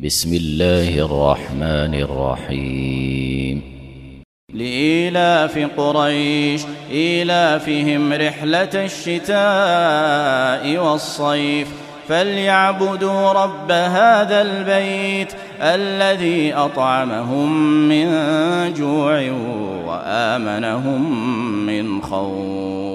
بسم الله الرحمن الرحيم. لإيلاف قريش إيلافهم رحلة الشتاء والصيف فليعبدوا رب هذا البيت الذي أطعمهم من جوع وآمنهم من خوف.